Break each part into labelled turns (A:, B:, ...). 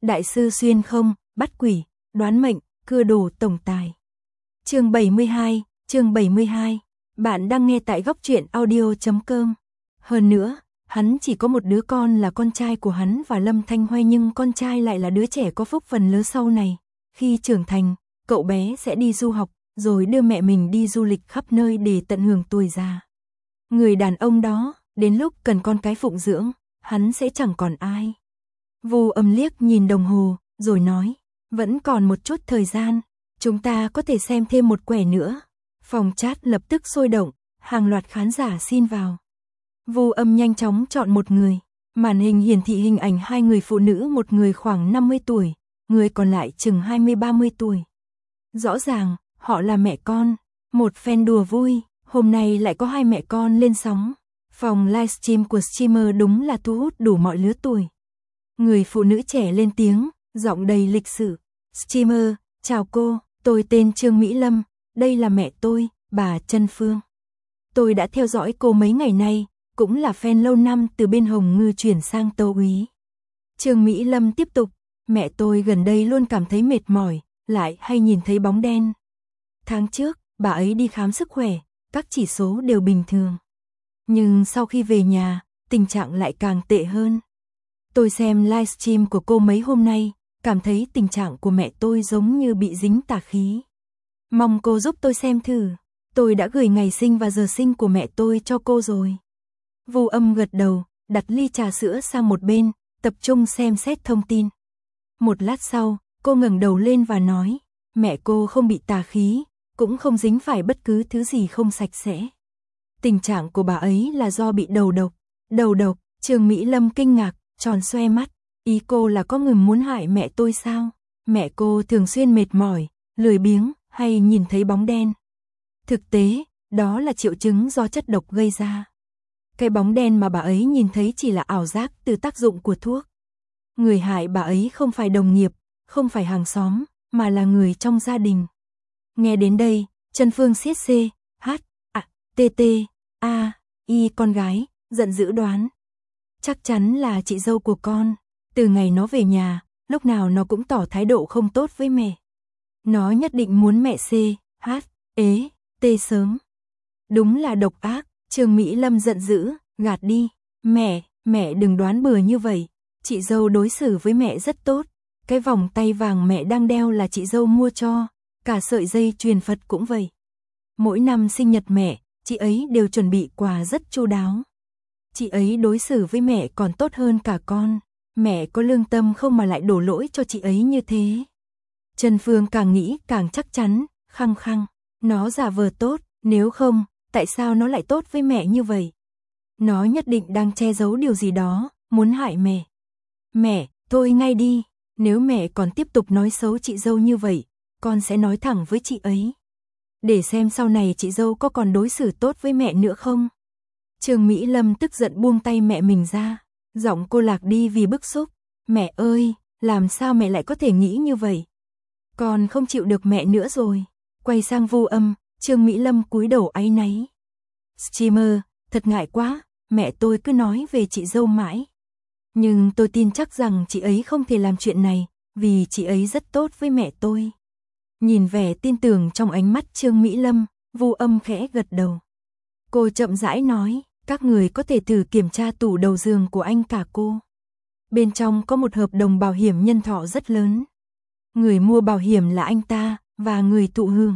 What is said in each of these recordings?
A: Đại sư xuyên không, bắt quỷ, đoán mệnh, cưa đồ tổng tài. Chương 72. Bạn đang nghe tại góc truyện audio.com. Hơn nữa, hắn chỉ có một đứa con là con trai của hắn và Lâm Thanh Hoài, nhưng con trai lại là đứa trẻ có phúc phần lớn sau này. Khi trưởng thành, cậu bé sẽ đi du học, rồi đưa mẹ mình đi du lịch khắp nơi để tận hưởng tuổi già. Người đàn ông đó, đến lúc cần con cái phụng dưỡng, hắn sẽ chẳng còn ai. Vu Âm liếc nhìn đồng hồ, rồi nói, vẫn còn một chút thời gian, chúng ta có thể xem thêm một quẻ nữa. Phòng chat lập tức sôi động, hàng loạt khán giả xin vào. Vu Âm nhanh chóng chọn một người, màn hình hiển thị hình ảnh hai người phụ nữ, một người khoảng 50 tuổi, người còn lại chừng 20-30 tuổi. Rõ ràng, họ là mẹ con, một phen đùa vui, hôm nay lại có hai mẹ con lên sóng. Phòng livestream của streamer đúng là thu hút đủ mọi lứa tuổi. Người phụ nữ trẻ lên tiếng, giọng đầy lịch sự. Streamer, chào cô, tôi tên Trương Mỹ Lâm, đây là mẹ tôi, bà Trân Phương. Tôi đã theo dõi cô mấy ngày nay, cũng là fan lâu năm từ bên Hồng Ngư chuyển sang Tâu Úy. Trương Mỹ Lâm tiếp tục, mẹ tôi gần đây luôn cảm thấy mệt mỏi, lại hay nhìn thấy bóng đen. Tháng trước, bà ấy đi khám sức khỏe, các chỉ số đều bình thường. Nhưng sau khi về nhà, tình trạng lại càng tệ hơn. Tôi xem livestream của cô mấy hôm nay, cảm thấy tình trạng của mẹ tôi giống như bị dính tà khí. Mong cô giúp tôi xem thử. Tôi đã gửi ngày sinh và giờ sinh của mẹ tôi cho cô rồi. Vu Âm gật đầu, đặt ly trà sữa sang một bên, tập trung xem xét thông tin. Một lát sau, cô ngẩng đầu lên và nói, mẹ cô không bị tà khí, cũng không dính phải bất cứ thứ gì không sạch sẽ. Tình trạng của bà ấy là do bị đầu độc. Đầu độc? Trương Mỹ Lâm kinh ngạc, tròn xoe mắt. Ý cô là có người muốn hại mẹ tôi sao? Mẹ cô thường xuyên mệt mỏi, lười biếng, hay nhìn thấy bóng đen. Thực tế, đó là triệu chứng do chất độc gây ra. Cái bóng đen mà bà ấy nhìn thấy chỉ là ảo giác từ tác dụng của thuốc. Người hại bà ấy không phải đồng nghiệp, không phải hàng xóm, mà là người trong gia đình. Nghe đến đây, Trân Phương siết C, H, A, T, T, A, I con gái, giận dữ đoán. Chắc chắn là chị dâu của con. Từ ngày nó về nhà, lúc nào nó cũng tỏ thái độ không tốt với mẹ. Nó nhất định muốn mẹ C, H, ế, T sớm. Đúng là độc ác. Trương Mỹ Lâm giận dữ, gạt đi. Mẹ đừng đoán bừa như vậy. Chị dâu đối xử với mẹ rất tốt. Cái vòng tay vàng mẹ đang đeo là chị dâu mua cho. Cả sợi dây chuyền Phật cũng vậy. Mỗi năm sinh nhật mẹ, chị ấy đều chuẩn bị quà rất chu đáo. Chị ấy đối xử với mẹ còn tốt hơn cả con. Mẹ có lương tâm không mà lại đổ lỗi cho chị ấy như thế. Trân Phương càng nghĩ càng chắc chắn, khăng khăng. Nó giả vờ tốt, nếu không, tại sao nó lại tốt với mẹ như vậy? Nó nhất định đang che giấu điều gì đó, muốn hại mẹ. Mẹ, thôi ngay đi, nếu mẹ còn tiếp tục nói xấu chị dâu như vậy, con sẽ nói thẳng với chị ấy. Để xem sau này chị dâu có còn đối xử tốt với mẹ nữa không? Trương Mỹ Lâm tức giận buông tay mẹ mình ra, giọng cô lạc đi vì bức xúc. Mẹ ơi, làm sao mẹ lại có thể nghĩ như vậy? Con không chịu được mẹ nữa rồi. Quay sang Vu Âm, Trương Mỹ Lâm cúi đầu áy náy. Streamer, thật ngại quá, mẹ tôi cứ nói về chị dâu mãi. Nhưng tôi tin chắc rằng chị ấy không thể làm chuyện này, vì chị ấy rất tốt với mẹ tôi. Nhìn vẻ tin tưởng trong ánh mắt Trương Mỹ Lâm, Vu Âm khẽ gật đầu. Cô chậm rãi nói, các người có thể thử kiểm tra tủ đầu giường của anh cả cô. Bên trong có một hợp đồng bảo hiểm nhân thọ rất lớn. Người mua bảo hiểm là anh ta, và người thụ hưởng.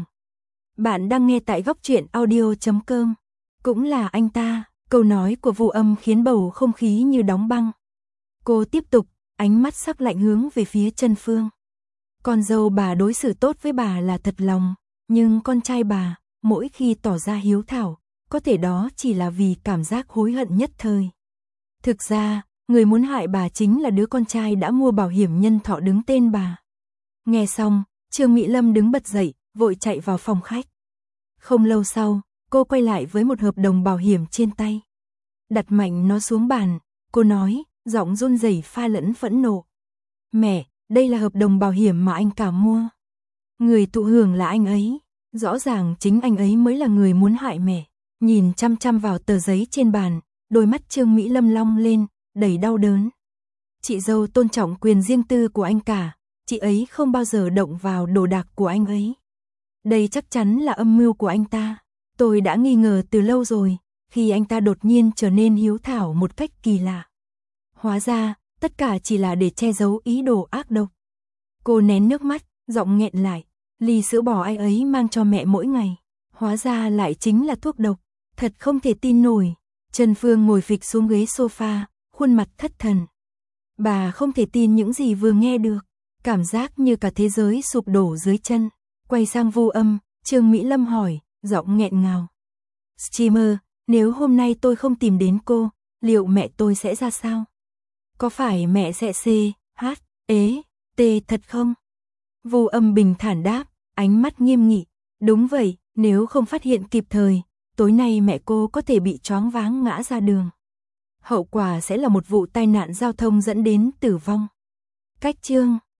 A: Bạn đang nghe tại góc truyện audio.com. Cũng là anh ta. Câu nói của Vu Âm khiến bầu không khí như đóng băng. Cô tiếp tục, ánh mắt sắc lạnh hướng về phía Trân Phương. Con dâu bà đối xử tốt với bà là thật lòng, nhưng con trai bà, mỗi khi tỏ ra hiếu thảo, có thể đó chỉ là vì cảm giác hối hận nhất thời. Thực ra, người muốn hại bà chính là đứa con trai đã mua bảo hiểm nhân thọ đứng tên bà. Nghe xong, Trương Mỹ Lâm đứng bật dậy, vội chạy vào phòng khách. Không lâu sau, cô quay lại với một hợp đồng bảo hiểm trên tay. Đặt mạnh nó xuống bàn, cô nói, giọng run rẩy pha lẫn phẫn nộ. Mẹ, đây là hợp đồng bảo hiểm mà anh cả mua. Người thụ hưởng là anh ấy. Rõ ràng chính anh ấy mới là người muốn hại mẹ. Nhìn chăm chăm vào tờ giấy trên bàn, đôi mắt Trương Mỹ Lâm long lên, đầy đau đớn. Chị dâu tôn trọng quyền riêng tư của anh cả, chị ấy không bao giờ động vào đồ đạc của anh ấy. Đây chắc chắn là âm mưu của anh ta. Tôi đã nghi ngờ từ lâu rồi, khi anh ta đột nhiên trở nên hiếu thảo một cách kỳ lạ. Hóa ra, tất cả chỉ là để che giấu ý đồ ác độc. Cô nén nước mắt, giọng nghẹn lại. Ly sữa bò anh ấy mang cho mẹ mỗi ngày, hóa ra lại chính là thuốc độc. Thật không thể tin nổi. Trần Phương ngồi phịch xuống ghế sofa, khuôn mặt thất thần. Bà không thể tin những gì vừa nghe được, cảm giác như cả thế giới sụp đổ dưới chân. Quay sang Vu Âm, Trương Mỹ Lâm hỏi, giọng nghẹn ngào. Streamer, nếu hôm nay tôi không tìm đến cô, liệu mẹ tôi sẽ ra sao? Có phải mẹ sẽ thật không? Vu Âm bình thản đáp, ánh mắt nghiêm nghị. Đúng vậy, nếu không phát hiện kịp thời, tối nay mẹ cô có thể bị choáng váng ngã ra đường. Hậu quả sẽ là một vụ tai nạn giao thông dẫn đến tử vong. Cách chương